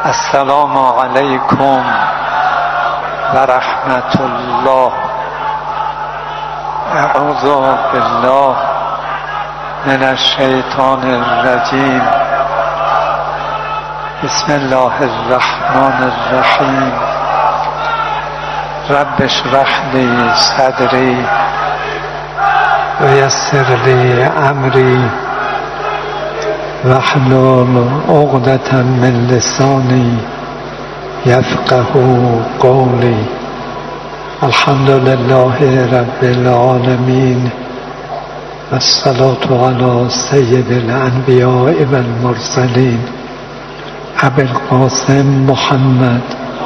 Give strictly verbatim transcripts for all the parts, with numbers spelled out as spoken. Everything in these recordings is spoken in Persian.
السلام علیکم و رحمت الله. اعوذ بالله من الشیطان الرجیم. بسم الله الرحمن الرحیم. رب اشرح لی صدری و یسر لی امری واحلل عقدة من لسانی یفقهوا قولی. الحمد لله رب العالمین و الصلاة علی سید الانبیاء و المرسلین ابی القاسم محمد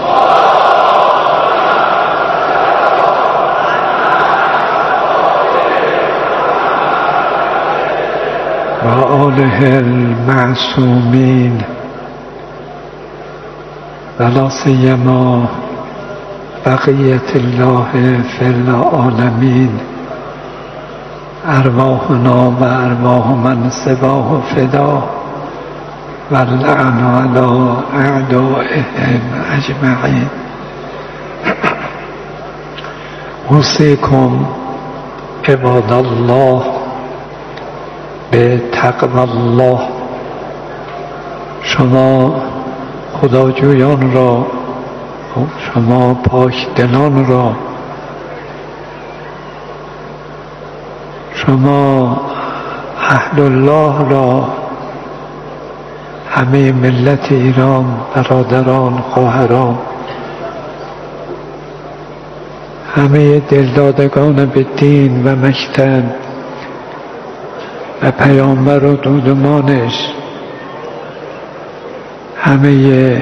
و آله المعصومین و لا سیما بقیت الله فی العالمین. ارواحنا و ارواح من سواه فدا و اللعن علی اعدائهم اجمعین. اوصیکم عباد الله به تقوی الله. شما خداجویان را، شما پاک دلان را، شما اهل الله را، همه ملت ایران، برادران، خواهران، همه دلدادگان به دین و مکتب و پیامبر و دودمانش، همه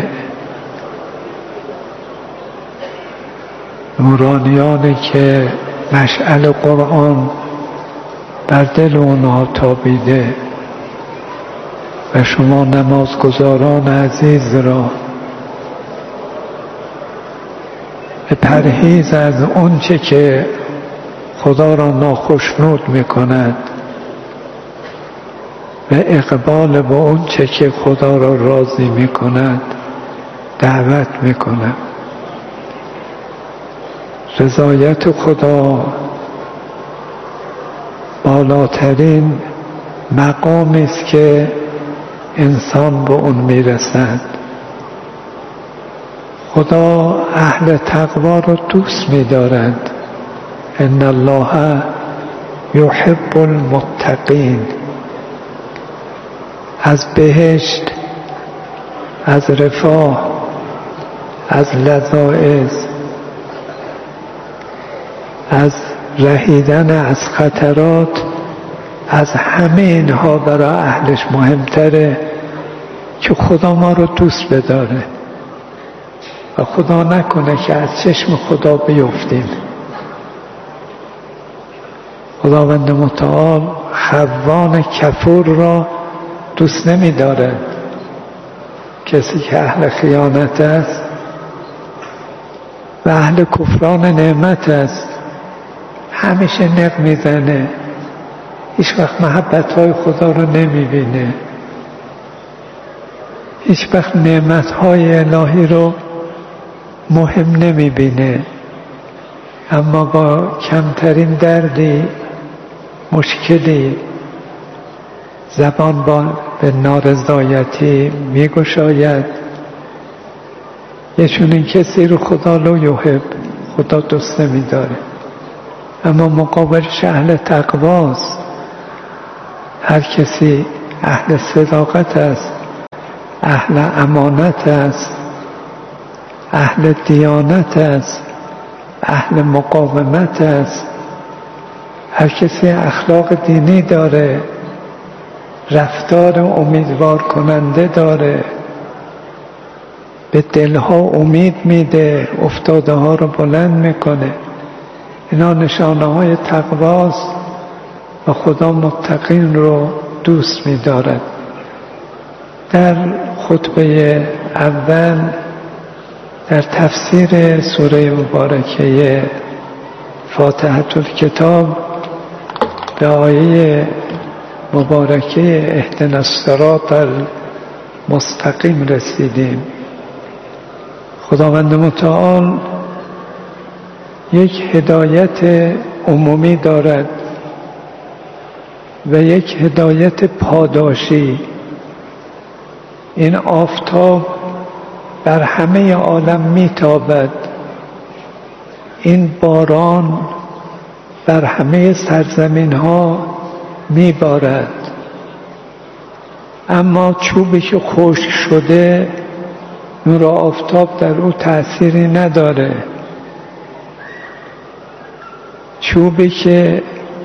نورانیانی که مشعل قرآن بر دل اونها تابیده و شما نمازگزاران عزیز را به پرهیز از اون چه که خدا را ناخشنود میکند و اقبال به اون چه که خدا را راضی میکند دعوت میکنم. رضایت خدا بالاترین مقامی است که انسان به اون میرسد. خدا اهل تقوا رو دوست می‌دارد. ان الله یحب المتقین. از بهشت، از رفاه، از لذائذ، از رهیدن از خطرات، از همه اینها برای اهلش مهمتره که خدا ما رو دوست بداره و خدا نکنه که از چشم خدا بیفتیم. خداوند متعال خوان کفور را دوست نمی دارد. کسی که اهل خیانت است و اهل کفران نعمت است همیشه نق میزنه، هیچ وقت محبت‌های خدا رو نمیبینه، هیچ وقت نعمت‌های الهی رو مهم نمیبینه. اما با کمترین دردی، مشکلی، زبان با به نارضایتی میگشاید. یه چنین کسی رو خدا لا یحب، خدا دوست نمیداره. اما مقابلش اهل تقواست. هر کسی اهل صداقت است، اهل امانت است، اهل دیانت است، اهل مقاومت است. هر کسی اخلاق دینی داره، رفتار امیدوار کننده داره، به دلها امید میده، افتاده ها رو بلند میکنه. اینا نشانه های تقواست و خدا متقین رو دوست می‌دارد. در خطبه اول در تفسیر سوره مبارکه فاتحه الکتاب به آیه مبارکه اهدنا الصراط المستقیم رسیدیم. خداوند متعال یک هدایت عمومی دارد و یک هدایت پاداشی. این آفتاب بر همه عالم میتابد، این باران بر همه سرزمین ها میبارد، اما چوبی که خشک شده نور آفتاب در او تأثیری نداره. چوبی که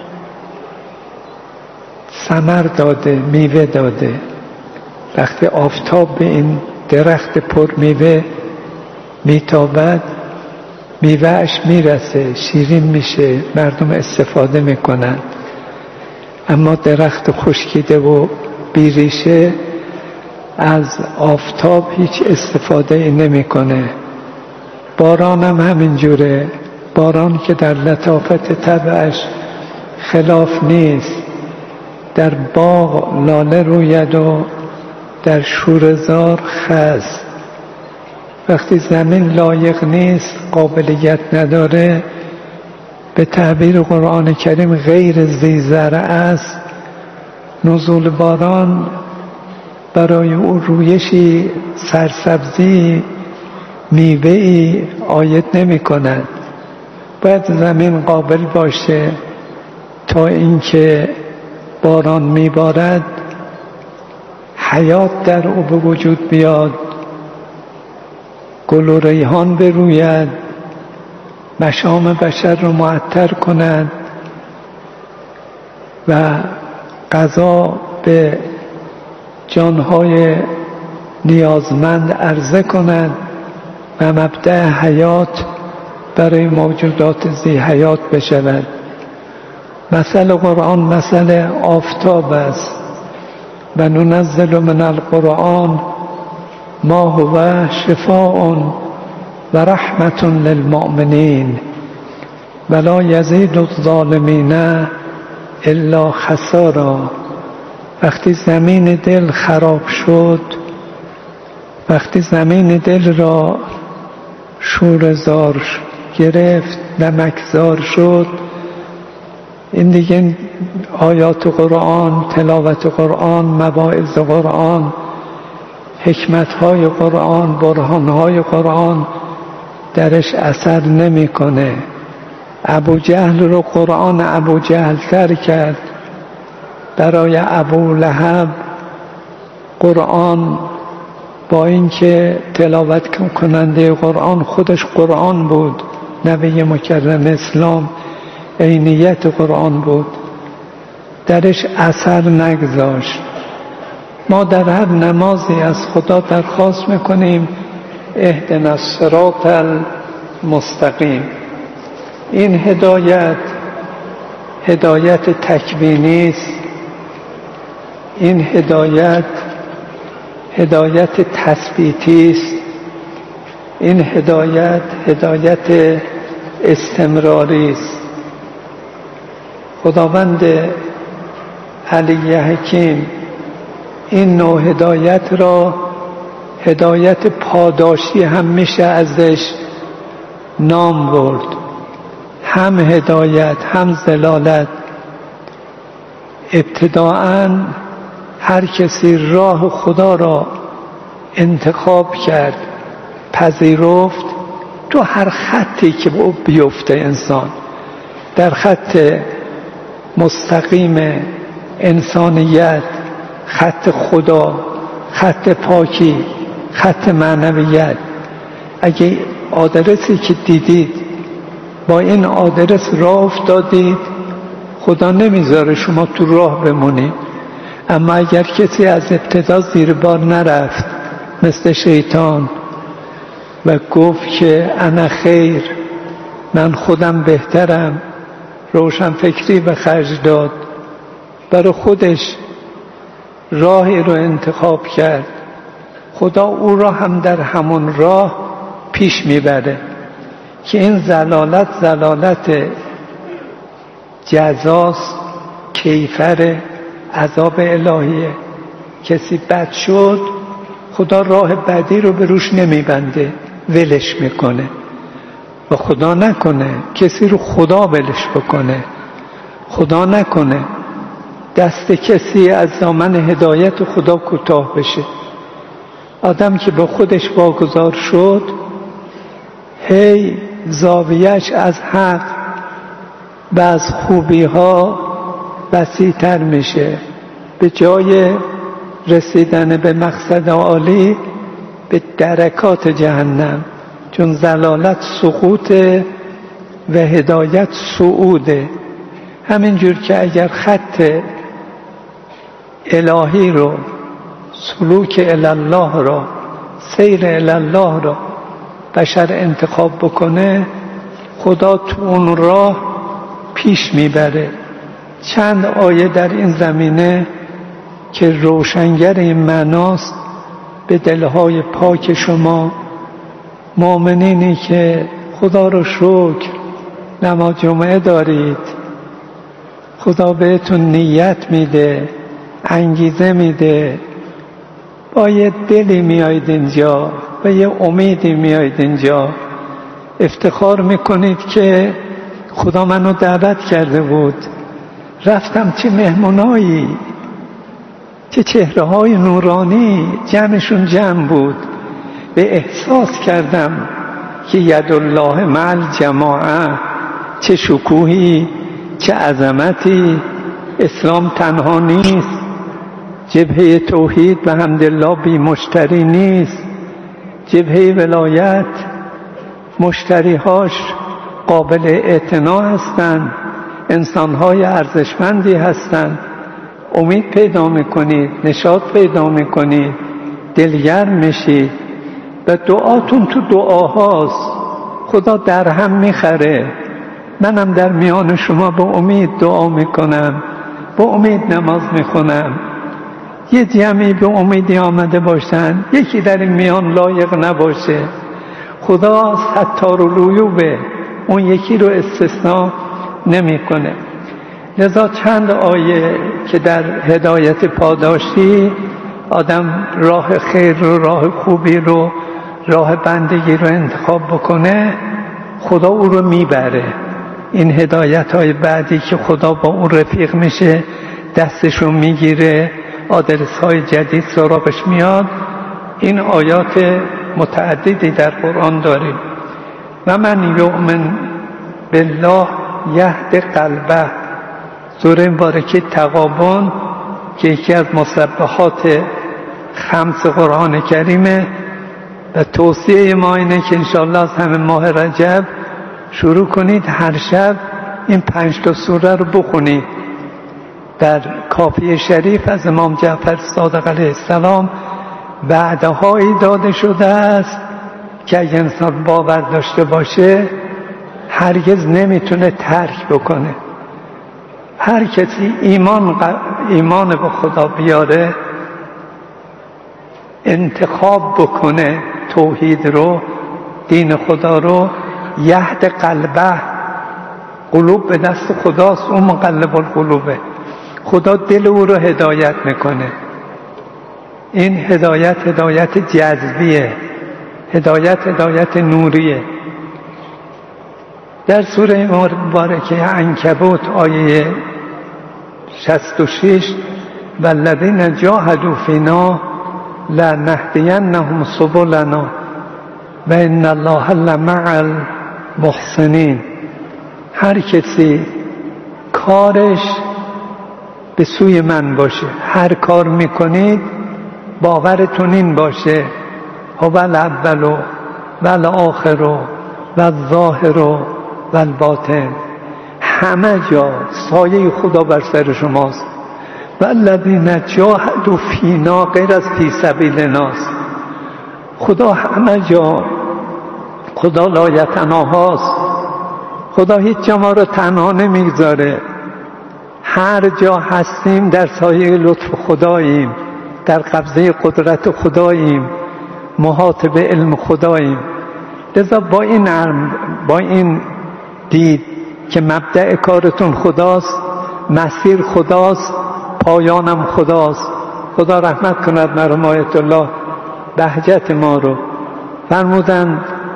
ثمر داده، میوه داده، وقتی آفتاب به این درخت پر میوه میتابد، میوهش میرسه، شیرین میشه، مردم استفاده میکنن. اما درخت خشکیده و بیریشه از آفتاب هیچ استفاده ای نمیکنه. باران هم همینجوره، باران که در لطافت طبعش خلاف نیست. در باغ لاله روید و در شوره‌زار خز. وقتی زمین لایق نیست، قابلیت نداره، به تعبیر قرآن کریم غیر ذی زرع است، نزول باران برای او رویشی، سرسبزی، میوه‌ای عاید نمی کند. باید زمین قابل باشه تا اینکه باران میبارد حیات در او به وجود بیاد، گل و ریحان بروید، مشام بشر رو معطر کند و غذا به جانهای نیازمند عرضه کند و مبدأ حیات برای موجودات ذی حیات بشود. مثل قرآن مثل آفتاب است. و ننزل من القرآن ما هو شفاء و رحمة للمؤمنین ولا یزید الظالمین الا خسارا. وقتی زمین دل خراب شد، وقتی زمین دل را شوره‌زار گرفت، نمکزار شد، این دیگه آیات قرآن، تلاوت قرآن، مواعظ قرآن، حکمتهای قرآن، برهانهای قرآن درش اثر نمیکنه. ابو جهل رو قرآن ابو جهل تر کرد. برای ابو لهب قرآن با اینکه تلاوت کننده قرآن خودش قرآن بود، نبی مکرم اسلام عینیت قرآن بود، درش اثر نگذاشت. ما در هر نمازی از خدا درخواست میکنیم اهدنا الصراط المستقیم. این هدایت هدایت تکوینی است، این هدایت هدایت تثبیتی است، این هدایت هدایت استمراری است. خداوند علی حکیم این نوع هدایت را هدایت پاداشی هم میشه ازش نام برد. هم هدایت هم ضلالت. ابتداءً هر کسی راه خدا را انتخاب کرد، پذیرفت، تو هر خطی که او بیفته انسان، در خط مستقیم انسانیت، خط خدا، خط پاکی، خط معنویت، اگه آدرسی که دیدید با این آدرس راه افتادید، خدا نمیذاره شما تو راه بمونید. اما اگر کسی از ابتدا زیر بار نرفت مثل شیطان و گفت که انا خیر، من خودم بهترم، روشن فکری به خرج داد، برای خودش راهی رو انتخاب کرد، خدا او را هم در همون راه پیش میبره. که این ضلالت ضلالت جزاست، کیفر عذاب الهیه. کسی بد شد، خدا راه بدی رو به روش نمیبنده، ولش میکنه و خدا نکنه کسی رو خدا ولش بکنه، خدا نکنه دست کسی از دامن هدایت خدا کوتاه بشه. آدم که به خودش واگذار شد هی زاویه‌اش از حق و از خوبی ها وسیع‌تر میشه، به جای رسیدن به مقصد عالی به درکات جهنم، چون ضلالت سقوطه و هدایت صعوده. همینجور که اگر خط الهی رو، سلوک الله را، سیر الله را بشر انتخاب بکنه، خدا تو اون راه پیش میبره. چند آیه در این زمینه که روشنگر این معناست به دلهای پاک شما مؤمنینی که خدا رو شکر نماز جمعه دارید، خدا بهتون نیت میده، انگیزه میده، با یه دلی میایید اینجا، با یه امیدی میایید اینجا، افتخار میکنید که خدا منو دعوت کرده بود، رفتم چه مهمونایی، چه چهره های نورانی جمعشون جمع بود، به احساس کردم که ید الله مع الجماعه، چه شکوهی، چه عظمتی. اسلام تنها نیست، جبهه توحید به حمدالله بی مشتری نیست، جبهه ولایت مشتریهاش قابل اعتنا هستند، انسانهای ارزشمندی هستند. امید پیدا میکنید، نشاط پیدا میکنید، دلگرم میشید و دعاتون تو دعاهاست. خدا در هم میخره. منم در میان شما به امید دعا میکنم، به امید نماز میخونم. یه جمعی به امیدی آمده باشن، یکی در این میان لایق نباشه، خدا ستار العیوبه، اون یکی رو استثناء نمیکنه. لذا چند آیه که در هدایت پاداشی آدم راه خیر رو، راه خوبی رو، راه بندگی رو انتخاب بکنه، خدا او رو میبره. این هدایت های بعدی که خدا با اون رفیق میشه، دستشو میگیره، آدرس های جدید سراغش میاد. این آیات متعددی در قرآن داریم. و من یؤمن بالله یهد قلبه، سوره مبارکه تغابن که یکی از مسبحات خمس قرآن کریمه و توصیه ما اینه که انشاءالله از همه ماه رجب شروع کنید هر شب این پنج تا سوره رو بخونید. در کافی شریف از امام جعفر صادق علیه السلام وعده هایی داده شده است که اگه انسان باور داشته باشه هرگز نمیتونه ترک بکنه. هر کسی ایمان ایمان به خدا بیاره، انتخاب بکنه توحید رو، دین خدا رو، یهد قلبه، قلوب به دست خداست، اون مقلب القلوبه، خدا دل او رو هدایت میکنه. این هدایت هدایت جذبیه، هدایت هدایت نوریه. در سوره مبارکه عنکبوت آیه شصت و شش والذین جاهدوا فینا لنهدینهم سبلنا و ان الله لمع المحسنین. هر کسی کارش به سوی من باشه، هر کار میکنید باورتون این باشه هو الاول و الاخر و الظاهر و الباطن، همه جا سایه خدا بر سر شماست. والذین جاهدوا فینا غیر از فی سبیلناست. خدا همه جا، خدا لایتناهاست، خدا هیچ جا ما رو تنها نمیگذاره. هر جا هستیم در سایه لطف خداییم، در قبضه قدرت خداییم، محاط به علم خداییم. لذا با این علم، با این دید که مبدأ کارتون خداست، مسیر خداست، پایانم خداست. خدا رحمت کند مرحوم آیت الله بهجت ما رو. فرمودن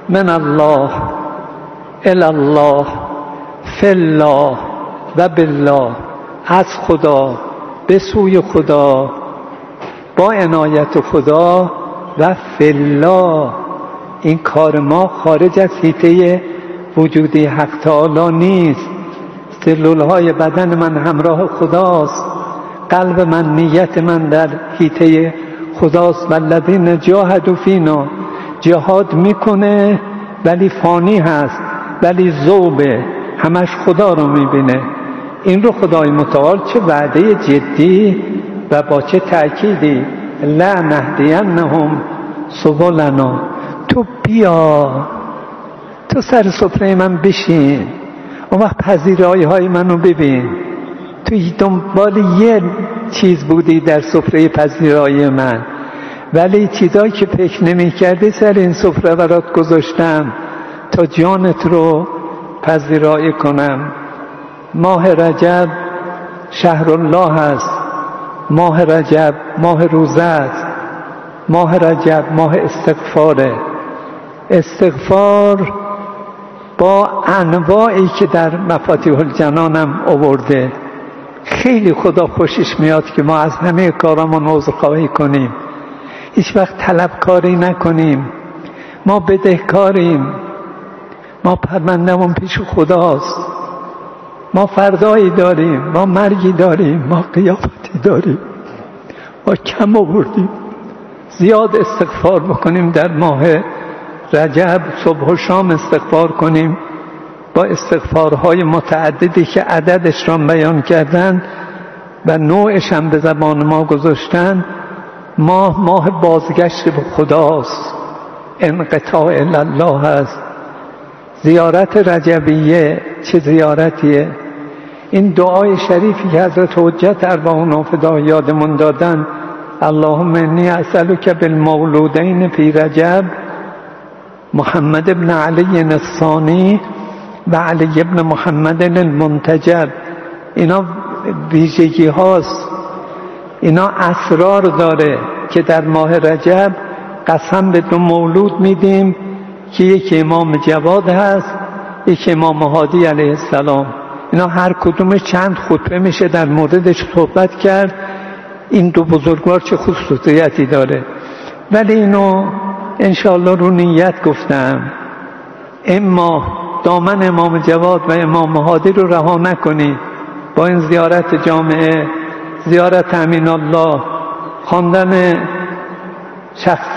من الله الی الله فی الله و بالله، از خدا به سوی خدا با عنایت خدا و فی الله. این کار ما خارج از حیطه وجودی حق تعالی نیست. سلولهای بدن من همراه خداست، قلب من، نیت من در حیطه خداست. والذین جاهدوا فینا، جهاد میکنه ولی فانی هست، ولی ذوبه، همش خدا رو میبینه. این رو خدای متعال چه وعده جدی و با چه تأکیدی، لنهدینهم سبلنا. تو بیا، تو سر سفره من بشین، اون وقت پذیرایی های منو ببین. تو دنبال یه چیز بودی در سفره پذیرایی من، ولی چیزایی که فکر نمی کردی سر این سفره برات گذاشتم تا جانت رو پذیرایی کنم. ماه رجب شهر الله است. ماه رجب ماه روزه است. ماه رجب ماه استغفاره. استغفار با انواعی که در مفاتیح الجنانم آورده. خیلی خدا خوشش میاد که ما از همه کارامون عذرخواهی کنیم، هیچ وقت طلبکاری نکنیم. ما بدهکاریم، ما پرونده‌مون پیش خداست. ما فردایی داریم، ما مرگی داریم، ما قیامتی داریم. ما کم آوردیم. زیاد استغفار بکنیم در ماه رجب، صبح و شام استغفار کنیم با استغفارهای متعددی که عددش را بیان کردن و نوعش هم به زبان ما گذاشتن. ماه ماه بازگشت به خداست، انقطاع الله است. زیارت رجبیه چه زیارتیه! این دعای شریفی که حضرت حجت ارواحنا فدای یادمون دادن، اللهم انی اسألک بالمولودین فی رجب محمد ابن علی الثانی و علی ابن محمد المنتجب. اینا ویژگی هاست، اینا اسرار داره که در ماه رجب قسم به دو مولود میدیم که یکی امام جواد هست، یکی امام هادی علیه السلام. اینا هر کدومش چند خطبه میشه در موردش صحبت کرد. این دو بزرگوار چه خصوصیتی داره. ولی اینو انشاءالله رو نیت گفتم، اما دامن امام جواد و امام هادی رو رها نکنید. با این زیارت جامعه، زیارت امین الله، خواندن شخص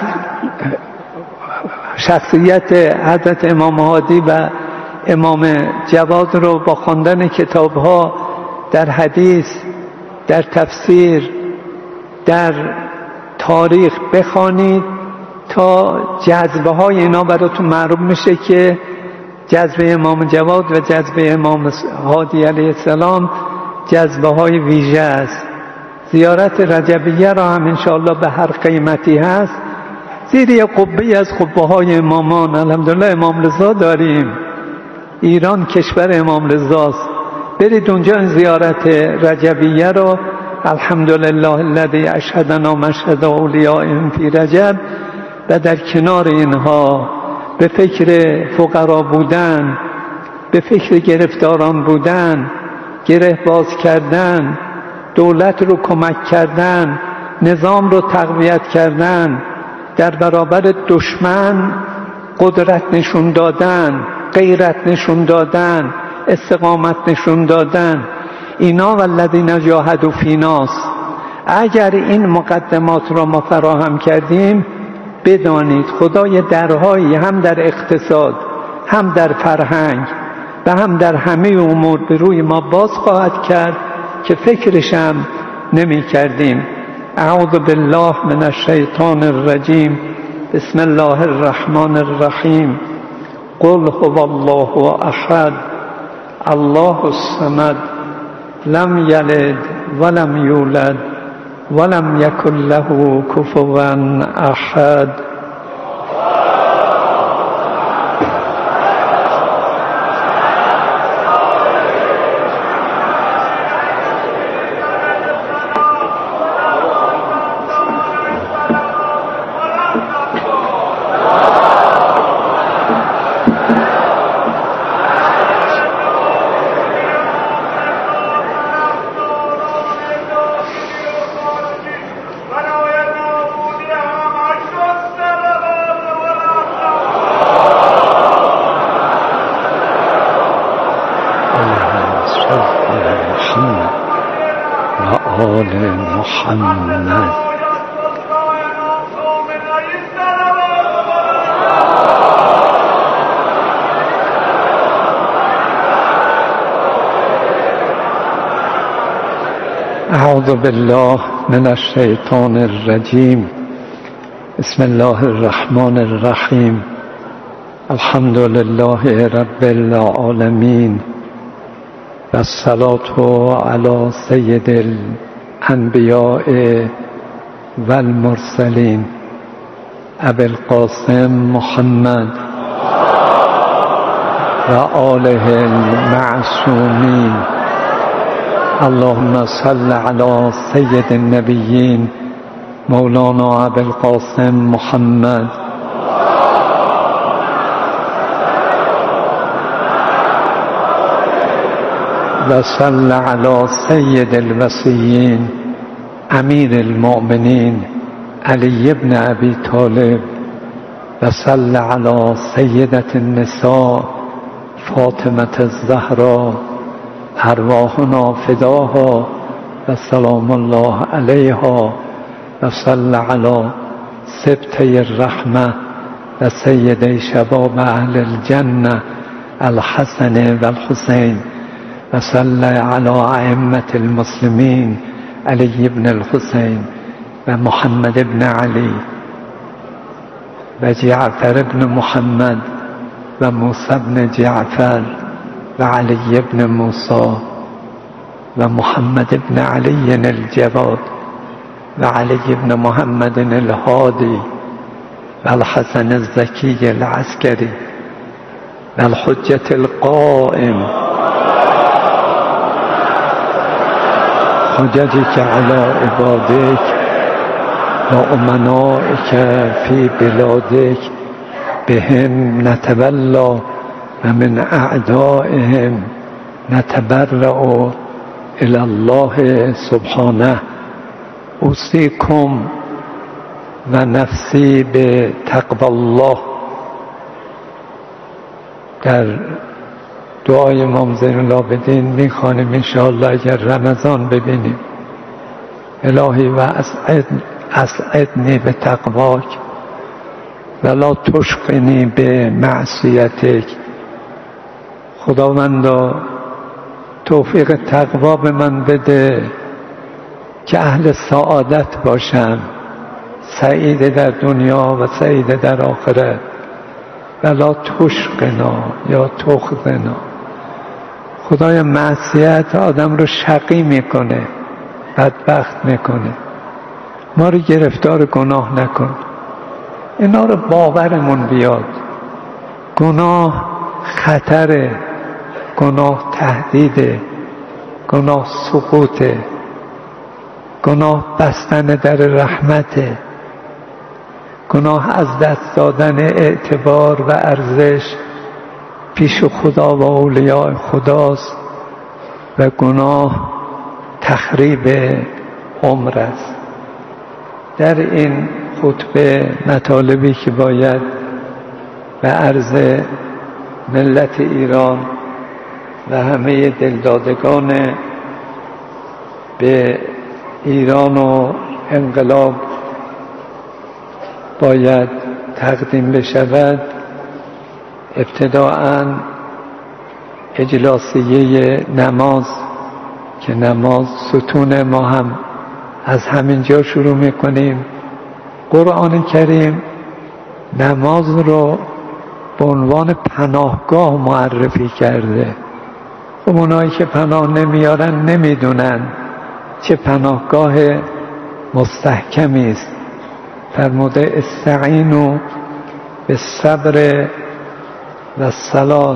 شخصیت حضرت امام هادی و امام جواد رو با خواندن کتاب‌ها در حدیث، در تفسیر، در تاریخ بخوانید تا جذبه های اینا براتون معلوم میشه که جذبه امام جواد و جذبه امام هادی علیه السلام جذبه های ویژه است. زیارت رجبیه را هم انشاءالله به هر قیمتی هست زیر یک قبه از قبه های امامان، الحمدلله امام رضا داریم، ایران کشور امام رضاست، برید اونجا این زیارت رجبیه رو، الحمدلله الذی اشهدنا مشهد اولیاء فی رجب، و در کنار اینها به فکر فقرا بودن، به فکر گرفتاران بودن، گره باز کردن، دولت رو کمک کردن، نظام رو تقویت کردن، در برابر دشمن قدرت نشون دادن، غیرت نشون دادن، استقامت نشون دادن، اینا والذین جاهدوا فیناست. اگر این مقدمات را ما فراهم کردیم، بدانید خدای درهایی هم در اقتصاد، هم در فرهنگ و هم در همه امور به روی ما باز خواهد کرد که فکرشم نمی کردیم. اعوذ بالله من الشیطان الرجیم. بسم الله الرحمن الرحیم. قل هو الله احد الله الصمد لم یلد ولم یولد ولم یکن له کفوا احد. آل محمد. اعوذ بالله من الشیطان الرجیم. بسم الله الرحمن الرحیم. الحمد لله رب العالمین و الصلاة علی سید الانبیاء و المرسلین ابی القاسم محمد و آله المعصومین. اللهم صل علی سید النبیین مولانا ابی القاسم محمد و صل علی سید الوصیین امیر المؤمنین علی بن ابی طالب و صل علی سیدة النساء فاطمة الزهرا ارواحنا فداها و سلام الله علیها و صل علی سبطی الرحمه و سیدی شباب اهل الجنه الحسن و الحسین و صل علی ائمة المسلمین علی بن الحسین و محمد بن علی و جعفر بن محمد و موسی بن جعفر و علی بن موسی و محمد بن علی الجواد و علی بن محمد الهادی و الحسن الزکی العسکری و الحجة القائم حججك على عبادك و امنائك في بلادك بهم نتولى و من اعدائهم نتبرأ الى الله سبحانه. اوصیکم و نفسی به تقوی الله. در دعای امام زین العابدین میخوانیم انشاءالله اگر رمضان ببینیم: الهی و اسعدنی به تقواک ولا تشقنی به معصیتک. خداوندا توفیق تقوا به من بده که اهل سعادت باشم، سعید در دنیا و سعید در آخرت. ولا تشقنا یا تخزنا. خدای معصیت آدم رو شقی میکنه، بدبخت میکنه. ما رو گرفتار گناه نکن. اینا رو باورمون بیاد. گناه خطره، گناه تهدیده، گناه سقوطه، گناه بستن در رحمته، گناه از دست دادن اعتبار و ارزش پیش خدا و اولیاء خداست و گناه تخریب عمر است. در این خطبه مطالبی که باید به عرض ملت ایران و همه دلدادگان به ایران و انقلاب باید تقدیم بشود. ابتداءً اجلاسیه نماز که نماز ستون ما هم از همین جا شروع میکنیم. قرآن کریم نماز رو به عنوان پناهگاه معرفی کرده. خب اونایی که پناه نمیارن نمیدونن چه پناهگاه مستحکمی است. فرموده استعینوا بالصبر و الصلاة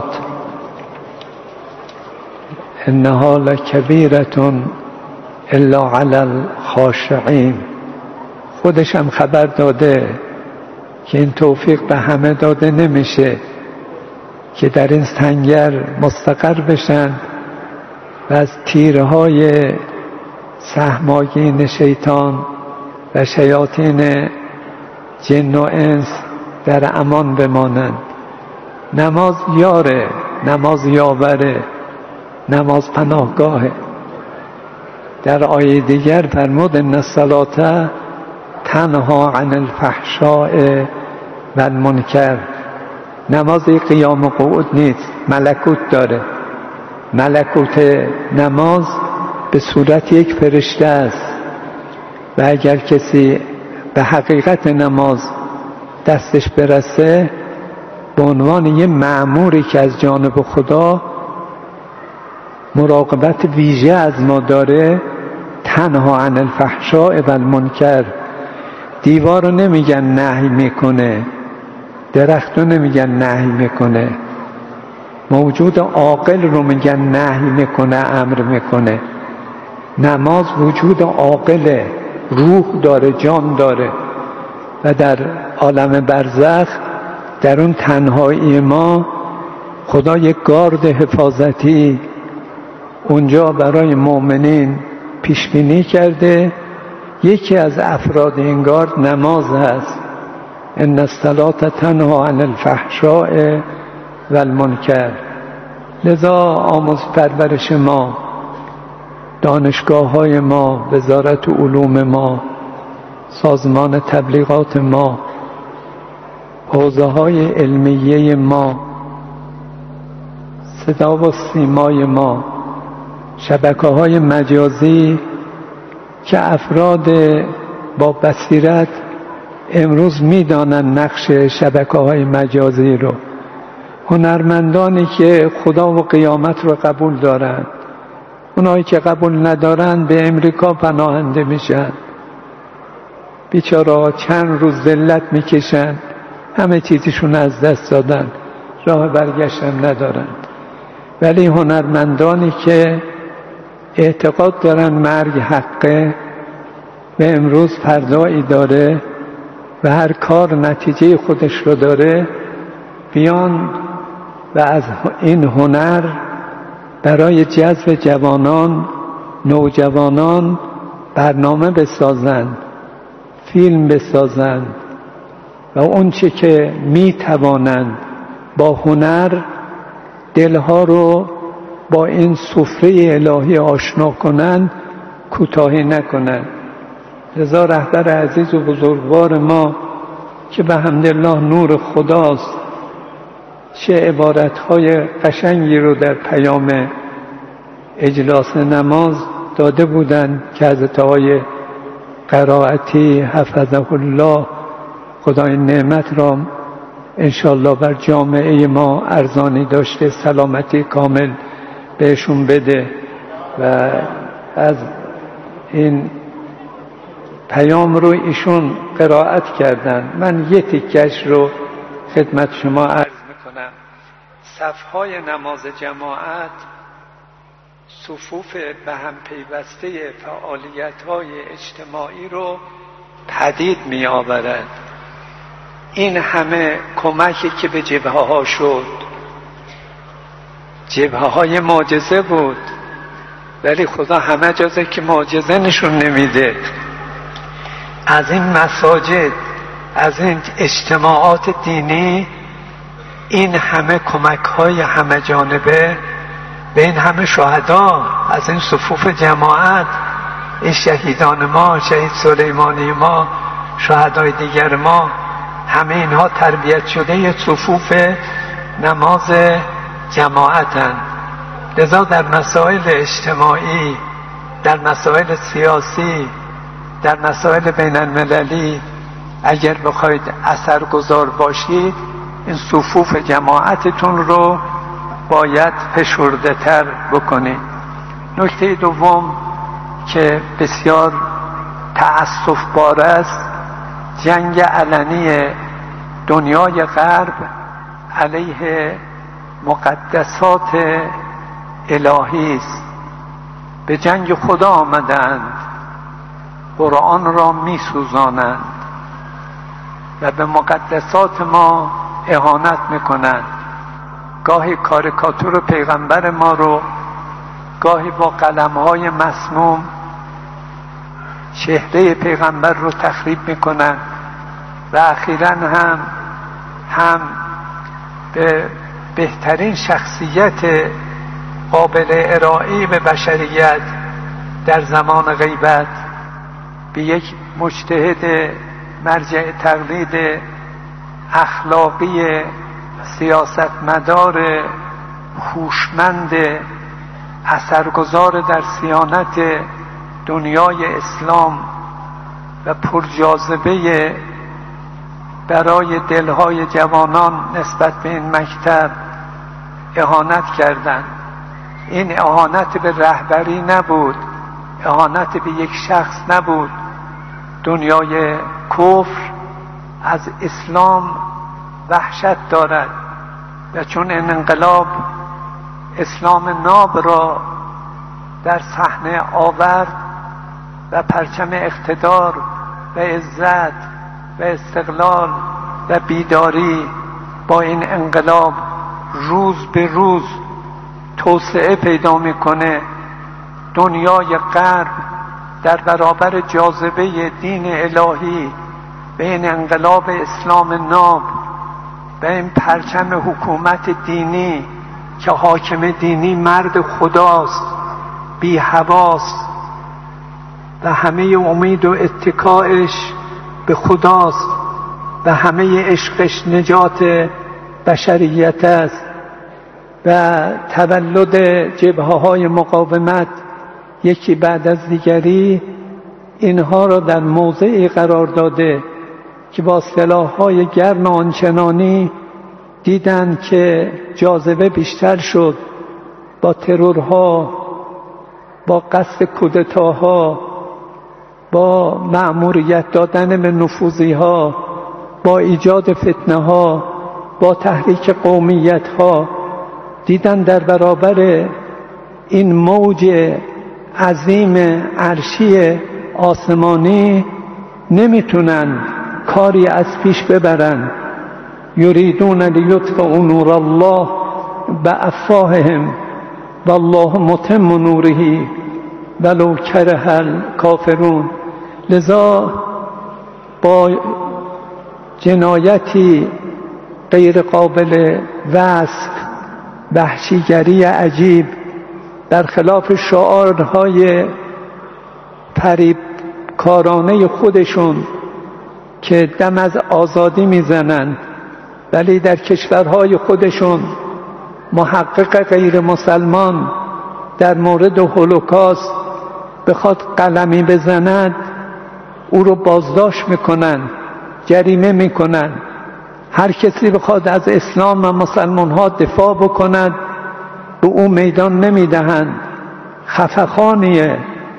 انها لکبیرة الا علی الخاشعین. خودش هم خبر داده که این توفیق به همه داده نمیشه که در این سنگر مستقر بشن و از تیرهای سهمگین شیطان و شیاطین جن و انس در امان بمانند. نماز یاره، نماز یاوره، نماز پناهگاهه. در آیه دیگر فرمود ان الصلاة تنها عن الفحشاء و المنکر. نماز قیام و قعود نیست، ملکوت داره. ملکوت نماز به صورت یک فرشته است و اگر کسی به حقیقت نماز دستش برسه به عنوان یه مأموری که از جانب خدا مراقبت ویژه از ما داره، تنها عن الفحشاء و المنکر. دیوار رو نمیگن نهی میکنه، درخت رو نمیگن نهی میکنه، موجود عاقل رو میگن نهی میکنه، امر میکنه. نماز وجود عاقله، روح داره، جان داره و در عالم برزخ، در اون تنهایی ما، خدا یک گارد حفاظتی اونجا برای مؤمنین پیش بینی کرده. یکی از افراد این گارد نماز هست. ان الصلاة تنها عن الفحشاء و المنکر. لذا آموز پرورش ما، دانشگاه های ما، وزارت علوم ما، سازمان تبلیغات ما، حوزه های علمیه ما، صدا و سیمای ما، شبکه های مجازی که افراد با بصیرت امروز میدانن نقش شبکه های مجازی رو، هنرمندانی که خدا و قیامت رو قبول دارن، اونایی که قبول ندارن به امریکا پناهنده میشن، بیچاره چند روز ذلت میکشن، همه چیزشون از دست دادن، راه برگشتن ندارن. ولی هنرمندانی که اعتقاد دارن مرگ حقه و امروز فردایی داره و هر کار نتیجه خودش رو داره، بیان و از این هنر برای جذب جوانان، نوجوانان برنامه بسازند، فیلم بسازند و اون چه که می توانند با هنر دلها رو با این سفره الهی آشنا کنند، کوتاهی نکنند. لذا رهبر عزیز و بزرگوار ما که به حمدالله نور خداست، چه عبارتهای قشنگی رو در پیام اجلاس نماز داده بودند که حضرت آقای قرائتی حفظه الله خدای نعمت را انشالله بر جامعه ما ارزانی داشته، سلامتی کامل بهشون بده. و از این پیام رو ایشون قرائت کردن. من یه تیکش رو خدمت شما عرض میکنم. صفهای نماز جماعت صفوف به هم پیوسته فعالیت‌های اجتماعی رو پدید می آورد. این همه کمکی که به جبهه ها شد، جبهه های معجزه بود، ولی خدا همه جازه که معجزه نشون نمیده. از این مساجد، از این اجتماعات دینی، این همه کمک های همه جانبه به این همه شهدا از این صفوف جماعت، این شهیدان ما، شهید سلیمانی ما، شهدای دیگر ما، همه اینها تربیت شده یه صفوف نماز جماعتن. لذا در مسائل اجتماعی، در مسائل سیاسی، در مسائل بین المللی اگر بخواید اثرگذار باشید، این صفوف جماعتتون رو باید فشرده تر بکنید. نکته دوم که بسیار تأسف بار است، جنگ علنی دنیای غرب علیه مقدسات الهی است. به جنگ خدا آمدند، قرآن را می سوزانند و به مقدسات ما اهانت میکنند. گاهی کاریکاتور پیغمبر ما رو، گاهی با قلم‌های مسموم چهره پیغمبر رو تخریب میکنند و اخیراً هم هم به بهترین شخصیت قابل ارائه به بشریت در زمان غیبت به یک مجتهد مرجع تقلید اخلاقی سیاستمدار هوشمند اثرگذار در صیانت دنیای اسلام و پرجاذبه برای دلهای جوانان نسبت به این مکتب اهانت کردند. این اهانت به رهبری نبود، اهانت به یک شخص نبود. دنیای کفر از اسلام وحشت دارد و چون این انقلاب اسلام ناب را در صحنه آورد و پرچم اقتدار و عزت و استقلال و بیداری با این انقلاب روز به روز توسعه پیدا میکنه، دنیای غرب در برابر جاذبه دین الهی به این انقلاب اسلام ناب و این پرچم حکومت دینی که حاکم دینی مرد خداست، بی هواست و همه امید و اتکاش به خداست و همه عشقش نجات بشریت است و تولد جبهه های مقاومت یکی بعد از دیگری اینها را در موضعی قرار داده که با سلاح‌های گرم آنچنانی دیدند که جاذبه بیشتر شد، با ترورها، با قصد کودتاها، با مأموریت دادن به نفوذی‌ها، با ایجاد فتنه‌ها، با تحریک قومیت‌ها، دیدن در برابر این موج عظیم عرشی آسمانی نمیتونن کاری از پیش ببرن. یریدون لیطفئوا نور الله بافواههم والله متم نوره ولو کره الکافرون. لذا با جنایتی غیر قابل وصف، وحشیگری عجیب در خلاف شعارهای فریبکارانه خودشون که دم از آزادی میزنند ولی در کشورهای خودشون محقق غیر مسلمان در مورد هولوکاست بخواد قلمی بزند او رو بازداشت میکنن، جریمه میکنن. هر کسی بخواد از اسلام و مسلمان ها دفاع بکند به او میدان نمیدهند. خفقانیه.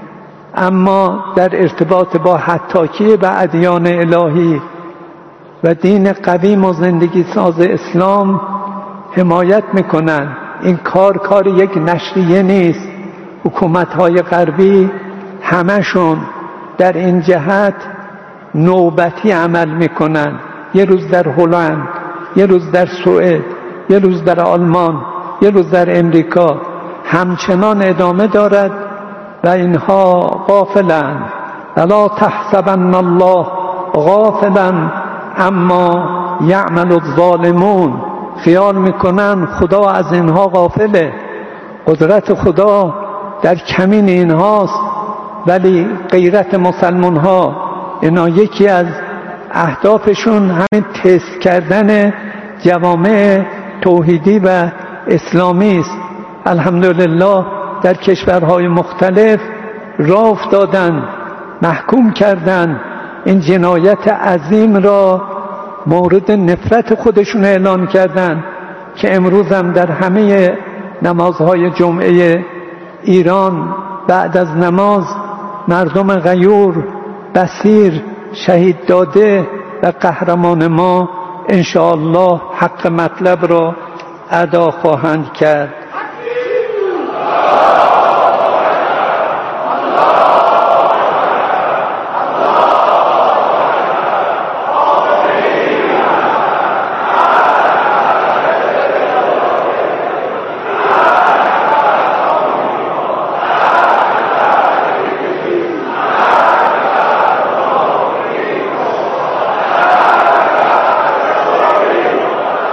اما در ارتباط با حطاکی به ادیان الهی و دین قویم و زندگی ساز اسلام حمایت میکنن. این کار کار یک نشریه نیست. حکومت‌های غربی همشون در این جهت نوبتی عمل میکنن. یه روز در هلند، یه روز در سوئد، یه روز در آلمان، یه روز در امریکا همچنان ادامه دارد و اینها غافلند. الا تحسبن الله غافلا اما یعمل الظالمون. خیال میکنن خدا از اینها غافله، قدرت خدا در کمین اینهاست، ولی غیرت مسلمان ها اینا یکی از اهدافشون همین تست کردن جوامع توحیدی و اسلامی است. الحمدلله در کشورهای مختلف راه افتادن، محکوم کردن، این جنایت عظیم را مورد نفرت خودشون اعلان کردن که امروز هم در همه نمازهای جمعه ایران بعد از نماز مردم غیور، بصیر، شهید داده و قهرمان ما انشاءالله حق مطلب را ادا خواهند کرد.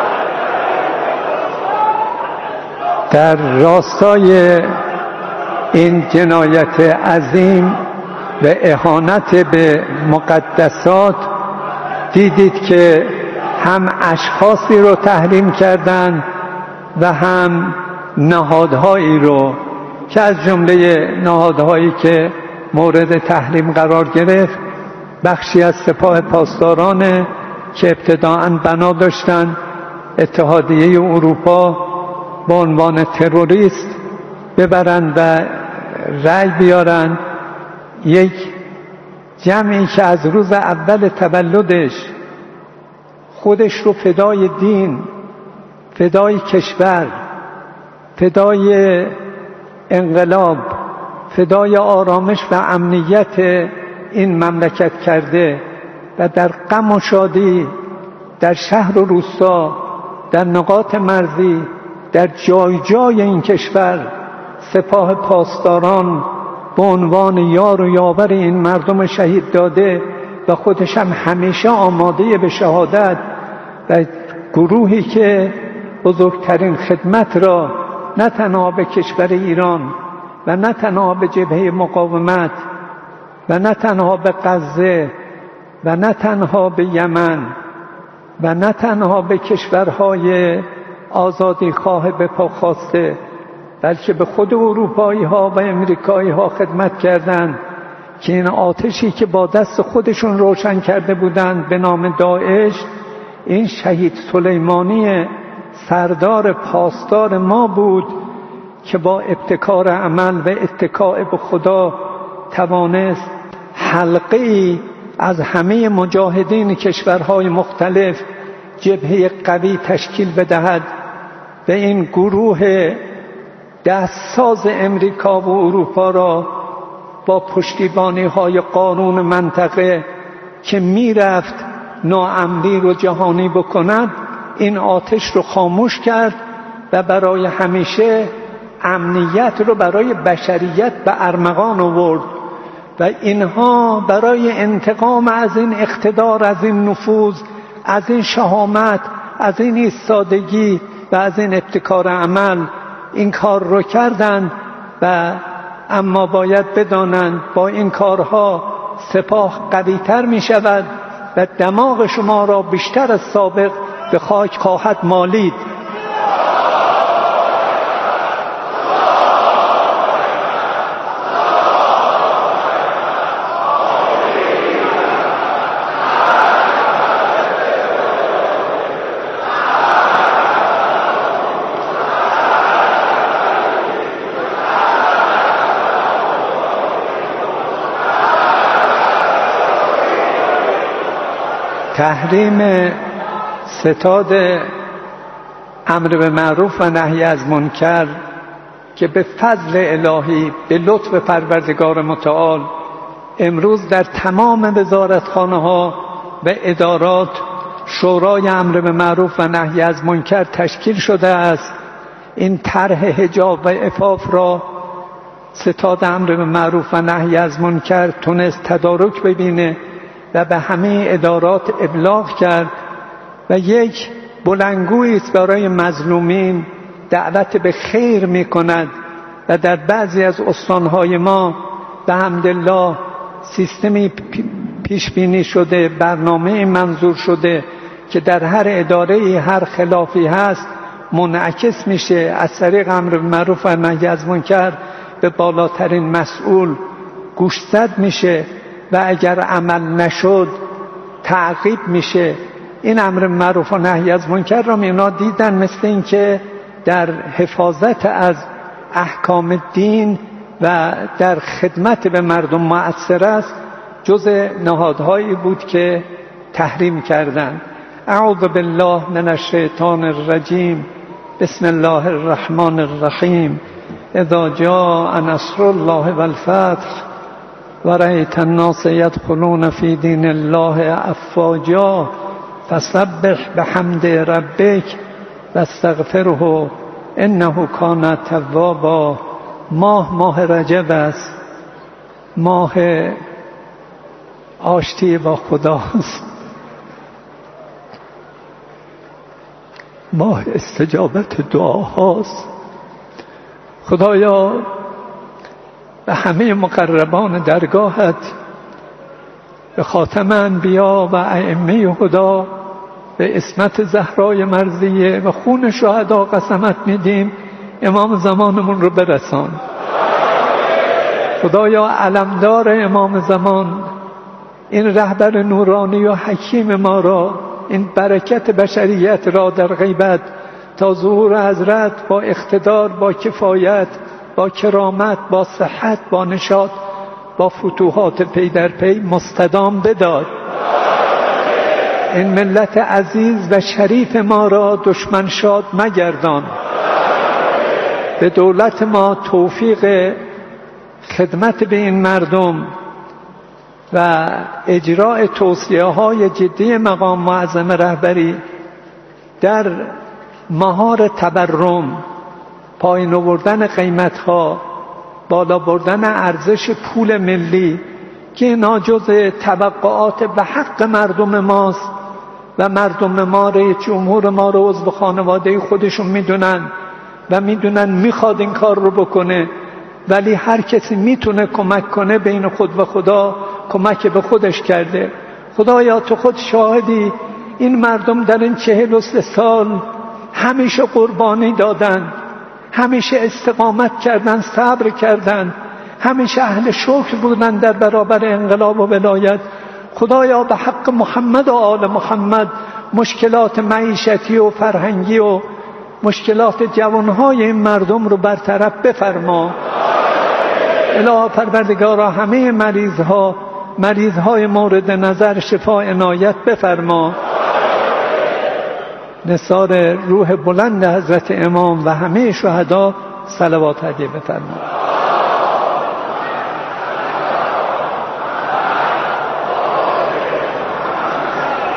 در راستای این جنایت عظیم و اهانت به مقدسات دیدید که هم اشخاصی رو تحریم کردند و هم نهادهایی رو که از جمله نهادهایی که مورد تحریم قرار گرفت بخشی از سپاه پاسداران که ابتداعاً بنا داشتن اتحادیه اروپا به عنوان تروریست ببرند و رأی بیارن. یک جمعی که از روز اول تولدش خودش رو فدای دین، فدای کشور، فدای انقلاب، فدای آرامش و امنیت این مملکت کرده و در غم و شادی در شهر و روستا، در نقاط مرزی، در جای جای این کشور سپاه پاسداران به عنوان یار و یاور این مردم شهید داده و خودش هم همیشه آماده به شهادت و گروهی که بزرگترین خدمت را نه تنها به کشور ایران و نه تنها به جبهه مقاومت و نه تنها به غزه و نه تنها به یمن و نه تنها به کشورهای آزادی خواه به پا خواسته بلکه به خود اروپایی ها و امریکایی ها خدمت کردند که این آتشی که با دست خودشون روشن کرده بودند به نام داعش، این شهید سلیمانی سردار پاسدار ما بود که با ابتکار عمل و اتکاء به خدا توانست حلقه‌ای از همه مجاهدین کشورهای مختلف جبهه قوی تشکیل بدهد و این گروه دستساز امریکا و اروپا را با پشتیبانی های قانون منطقه که میرفت ناامنی رو جهانی بکند این آتش رو خاموش کرد و برای همیشه امنیت رو برای بشریت به ارمغان آورد و اینها برای انتقام از این اقتدار، از این نفوذ، از این شهامت، از این ایستادگی و از این ابتکار عمل این کار رو کردند و اما باید بدانند با این کارها سپاه قوی‌تر می شود و دماغ شما را بیشتر از سابق به خاک خواهد مالید. تحریم ستاد امر به معروف و نهی از منکر که به فضل الهی به لطف پروردگار متعال امروز در تمام وزارتخانه ها و ادارات شورای امر به معروف و نهی از منکر تشکیل شده است. این طرح حجاب و عفاف را ستاد امر به معروف و نهی از منکر تونست تدارک ببینه و به همه ادارات ابلاغ کرد و یک بلندگویی است برای مظلومین، دعوت به خیر می کند و در بعضی از استانهای ما به حمدالله سیستمی پیش بینی شده، برنامه منظور شده که در هر اداره هر خلافی هست منعکس میشه از طریق امر به معروف و نهی از منکر به بالاترین مسئول گوشزد میشه و اگر عمل نشد تعقیب میشه. این امر معروف و نهی از منکر را اینا دیدن مثل این که در حفاظت از احکام دین و در خدمت به مردم مؤثر است، جز نهادهایی بود که تحریم کردند. اعوذ بالله من الشیطان الرجیم. بسم الله الرحمن الرحیم. اذا جاء نصر الله والفتح ورأيت الناس يدخلون في دين الله افواجا فسبح بحمد ربك واستغفره انه كان توابا. ماه ماه رجب است، ماه آشتی با خداست، ماه استجابت دعاهاست. خدایا به همه مقربان درگاهت، به خاتم انبیا و ائمه هدا، به عصمت زهرای مرضیه و خون شهدا قسمت میدیم امام زمانمون رو برسان. خدایا علمدار امام زمان، این رهبر نورانی و حکیم ما را، این برکت بشریت را در غیبت تا ظهور حضرت با اقتدار، با کفایت، با کرامت، با صحت، با نشاط، با فتوحات پی در پی مستدام بدار. این ملت عزیز و شریف ما را دشمن شاد مگردان. به دولت ما توفیق خدمت به این مردم و اجراء توصیه های جدی مقام معظم رهبری در مهار تورم، پایین آوردن قیمت ها، بالا بردن ارزش پول ملی که اینا جز توقعات به حق مردم ماست و مردم ما رئیس جمهور ما رو عضو خانواده خودشون میدونن و میدونن میخواد این کار رو بکنه، ولی هر کسی میتونه کمک کنه بین خود و خدا کمک به خودش کرده. خدایا تو خود شاهدی، این مردم در این چهل و سه سال همیشه قربانی دادن، همیشه استقامت کردن، صبر کردن، همیشه اهل شکر بودن در برابر انقلاب و ولایت. خدایا به حق محمد و آل محمد مشکلات معیشتی و فرهنگی و مشکلات جوانهای این مردم رو برطرف بفرما. الهی پروردگارا همه مریضها، مریضهای مورد نظر شفا عنایت بفرما. نثار روح بلند حضرت امام و همه شهدا صلوات هدیه بفرما.